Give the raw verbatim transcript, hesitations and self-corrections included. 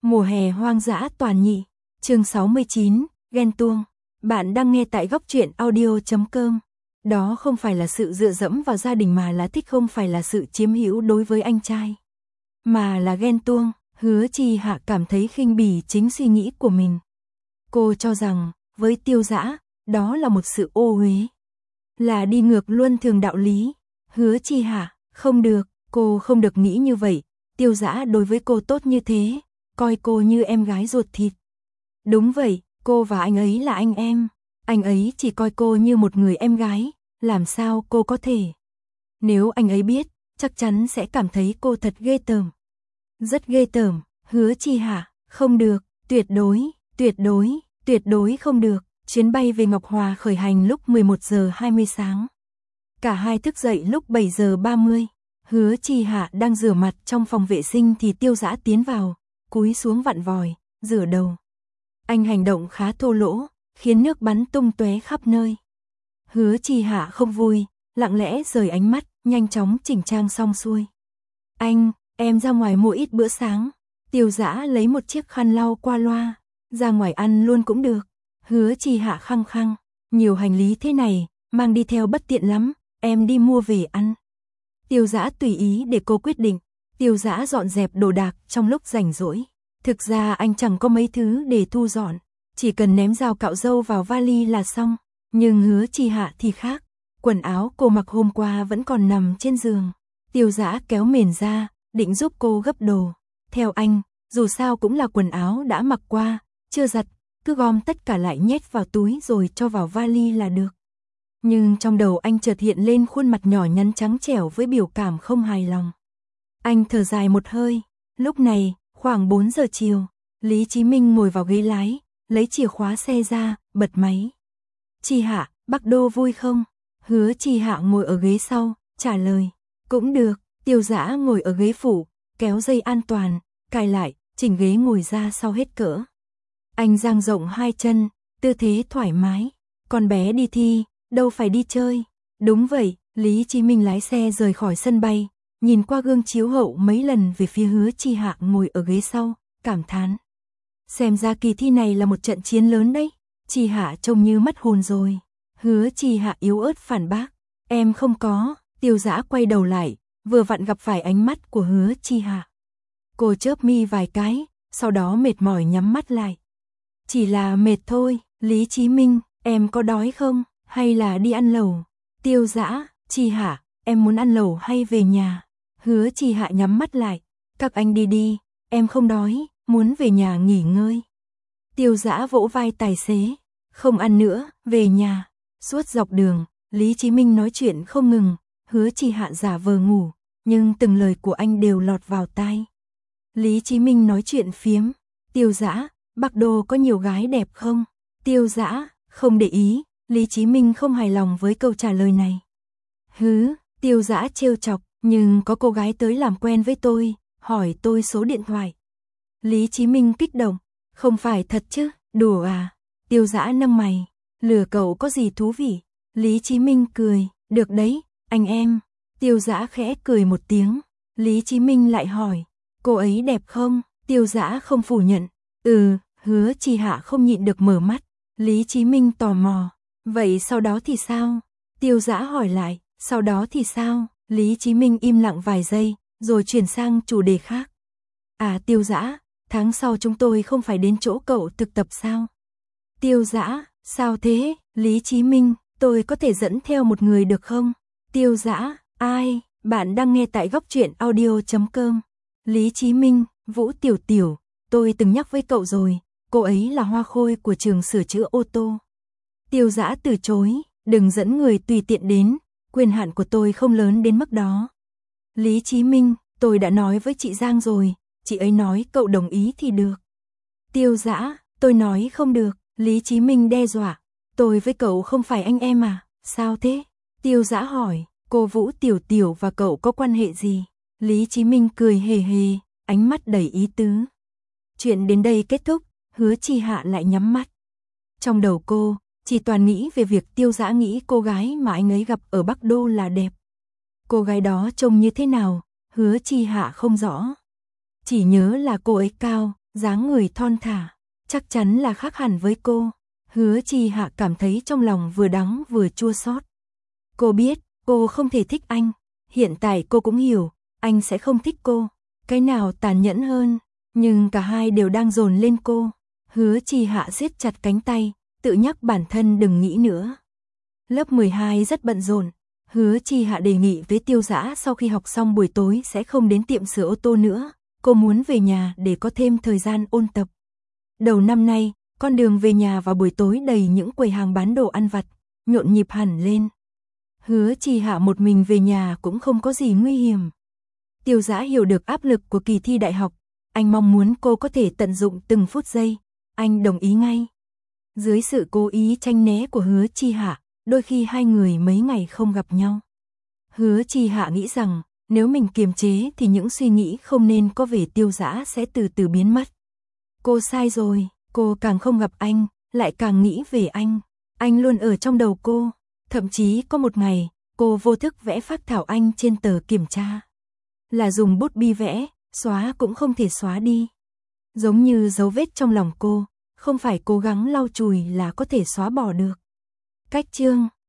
Mùa hè hoang dã toàn nhị, chương sáu mươi chín, ghen tuông. Bạn đang nghe tại góc truyện audio chấm com. Đó không phải là sự dựa dẫm vào gia đình mà là thích, không phải là sự chiếm hữu đối với anh trai, mà là ghen tuông. Hứa Chi Hạ cảm thấy khinh bỉ chính suy nghĩ của mình. Cô cho rằng, với Tiêu Dã, đó là một sự ô uế, là đi ngược luân thường đạo lý. Hứa Chi Hạ, không được, cô không được nghĩ như vậy. Tiêu Dã đối với cô tốt như thế, coi cô như em gái ruột thịt. Đúng vậy, cô và anh ấy là anh em. Anh ấy chỉ coi cô như một người em gái, làm sao cô có thể. Nếu anh ấy biết, chắc chắn sẽ cảm thấy cô thật ghê tởm. Rất ghê tởm. Hứa Chi Hạ, không được, tuyệt đối, tuyệt đối, tuyệt đối không được. Chuyến bay về Ngọc Hòa khởi hành lúc mười một giờ hai mươi sáng. Cả hai thức dậy lúc bảy giờ ba mươi. Hứa Chi Hạ đang rửa mặt trong phòng vệ sinh thì Tiêu Dã tiến vào, cúi xuống vặn vòi, rửa đầu. Anh hành động khá thô lỗ, khiến nước bắn tung tóe khắp nơi. Hứa Chi Hạ không vui, lặng lẽ rời ánh mắt, nhanh chóng chỉnh trang xong xuôi. Anh, em ra ngoài mua ít bữa sáng. Tiêu Dã lấy một chiếc khăn lau qua loa, ra ngoài ăn luôn cũng được. Hứa Chi Hạ khăng khăng, nhiều hành lý thế này, mang đi theo bất tiện lắm, em đi mua về ăn. Tiêu Dã tùy ý để cô quyết định. Tiêu Dã dọn dẹp đồ đạc trong lúc rảnh rỗi. Thực ra anh chẳng có mấy thứ để thu dọn, chỉ cần ném dao cạo râu vào vali là xong. Nhưng Hứa Chi Hạ thì khác, quần áo cô mặc hôm qua vẫn còn nằm trên giường. Tiêu Dã kéo mền ra, định giúp cô gấp đồ. Theo anh, dù sao cũng là quần áo đã mặc qua, chưa giặt, cứ gom tất cả lại nhét vào túi rồi cho vào vali là được. Nhưng trong đầu anh chợt hiện lên khuôn mặt nhỏ nhắn trắng trẻo với biểu cảm không hài lòng. Anh thở dài một hơi. Lúc này, khoảng bốn giờ chiều, Lý Chí Minh ngồi vào ghế lái, lấy chìa khóa xe ra, bật máy. Chi Hạ, Bắc Đô vui không? Hứa Chi Hạ ngồi ở ghế sau, trả lời. Cũng được. Tiêu Dã ngồi ở ghế phụ, kéo dây an toàn, cài lại, chỉnh ghế ngồi ra sau hết cỡ. Anh dang rộng hai chân, tư thế thoải mái. Con bé đi thi, đâu phải đi chơi. Đúng vậy. Lý Chí Minh lái xe rời khỏi sân bay, nhìn qua gương chiếu hậu mấy lần về phía Hứa Chi Hạ ngồi ở ghế sau, cảm thán. Xem ra kỳ thi này là một trận chiến lớn đấy. Chi Hạ trông như mất hồn rồi. Hứa Chi Hạ yếu ớt phản bác. Em không có. Tiêu Dã quay đầu lại, vừa vặn gặp phải ánh mắt của Hứa Chi Hạ. Cô chớp mi vài cái, sau đó mệt mỏi nhắm mắt lại. Chỉ là mệt thôi. Lý Chí Minh, em có đói không? Hay là đi ăn lẩu? Tiêu Dã, Chi Hạ, em muốn ăn lẩu hay về nhà? Hứa Chi Hạ nhắm mắt lại. Các anh đi đi, em không đói, muốn về nhà nghỉ ngơi. Tiêu Dã vỗ vai tài xế. Không ăn nữa, về nhà. Suốt dọc đường, Lý Chí Minh nói chuyện không ngừng. Hứa Chi Hạ giả vờ ngủ, nhưng từng lời của anh đều lọt vào tai. Lý Chí Minh nói chuyện phiếm. Tiêu Dã, Bắc Đô có nhiều gái đẹp không? Tiêu Dã, không để ý. Lý Chí Minh không hài lòng với câu trả lời này. Hứ, Tiêu Dã trêu chọc, nhưng có cô gái tới làm quen với tôi, hỏi tôi số điện thoại. Lý Chí Minh kích động, không phải thật chứ, đùa à? Tiêu Dã nâng mày, lừa cậu có gì thú vị? Lý Chí Minh cười, được đấy, anh em. Tiêu Dã khẽ cười một tiếng. Lý Chí Minh lại hỏi, cô ấy đẹp không? Tiêu Dã không phủ nhận. Ừ. Hứa Chi Hạ không nhịn được mở mắt. Lý Chí Minh tò mò, vậy sau đó thì sao? Tiêu Dã hỏi lại, sau đó thì sao? Lý Chí Minh im lặng vài giây, rồi chuyển sang chủ đề khác. À Tiêu Dã, tháng sau chúng tôi không phải đến chỗ cậu thực tập sao? Tiêu Dã, sao thế? Lý Chí Minh, tôi có thể dẫn theo một người được không? Tiêu Dã, ai? Bạn đang nghe tại góc truyện audio chấm com. Lý Chí Minh, Vũ Tiểu Tiểu, tôi từng nhắc với cậu rồi, cô ấy là hoa khôi của trường sửa chữa ô tô. Tiêu Dã từ chối, đừng dẫn người tùy tiện đến, quyền hạn của tôi không lớn đến mức đó. Lý Chí Minh, tôi đã nói với chị Giang rồi, chị ấy nói cậu đồng ý thì được. Tiêu Dã, tôi nói không được. Lý Chí Minh đe dọa, tôi với cậu không phải anh em à, sao thế? Tiêu Dã hỏi, cô Vũ Tiểu Tiểu và cậu có quan hệ gì? Lý Chí Minh cười hề hề, ánh mắt đầy ý tứ. Chuyện đến đây kết thúc, Hứa Chi Hạ lại nhắm mắt. Trong đầu cô, chỉ toàn nghĩ về việc Tiêu Dã nghĩ cô gái mà anh ấy gặp ở Bắc Đô là đẹp. Cô gái đó trông như thế nào, Hứa Chi Hạ không rõ. Chỉ nhớ là cô ấy cao, dáng người thon thả, chắc chắn là khác hẳn với cô. Hứa Chi Hạ cảm thấy trong lòng vừa đắng vừa chua xót. Cô biết, cô không thể thích anh. Hiện tại cô cũng hiểu, anh sẽ không thích cô. Cái nào tàn nhẫn hơn, nhưng cả hai đều đang dồn lên cô. Hứa Chi Hạ siết chặt cánh tay, tự nhắc bản thân đừng nghĩ nữa. Lớp mười hai rất bận rộn. Hứa Chi Hạ đề nghị với Tiêu Dã sau khi học xong buổi tối sẽ không đến tiệm sửa ô tô nữa. Cô muốn về nhà để có thêm thời gian ôn tập. Đầu năm nay, con đường về nhà vào buổi tối đầy những quầy hàng bán đồ ăn vặt, nhộn nhịp hẳn lên. Hứa Chi Hạ một mình về nhà cũng không có gì nguy hiểm. Tiêu Dã hiểu được áp lực của kỳ thi đại học, anh mong muốn cô có thể tận dụng từng phút giây, anh đồng ý ngay. Dưới sự cố ý tránh né của Hứa Chi Hạ, đôi khi hai người mấy ngày không gặp nhau. Hứa Chi Hạ nghĩ rằng, nếu mình kiềm chế thì những suy nghĩ không nên có về Tiêu Dã sẽ từ từ biến mất. Cô sai rồi, cô càng không gặp anh, lại càng nghĩ về anh. Anh luôn ở trong đầu cô, thậm chí có một ngày, cô vô thức vẽ phác thảo anh trên tờ kiểm tra. Là dùng bút bi vẽ, xóa cũng không thể xóa đi. Giống như dấu vết trong lòng cô, không phải cố gắng lau chùi là có thể xóa bỏ được. Cách chương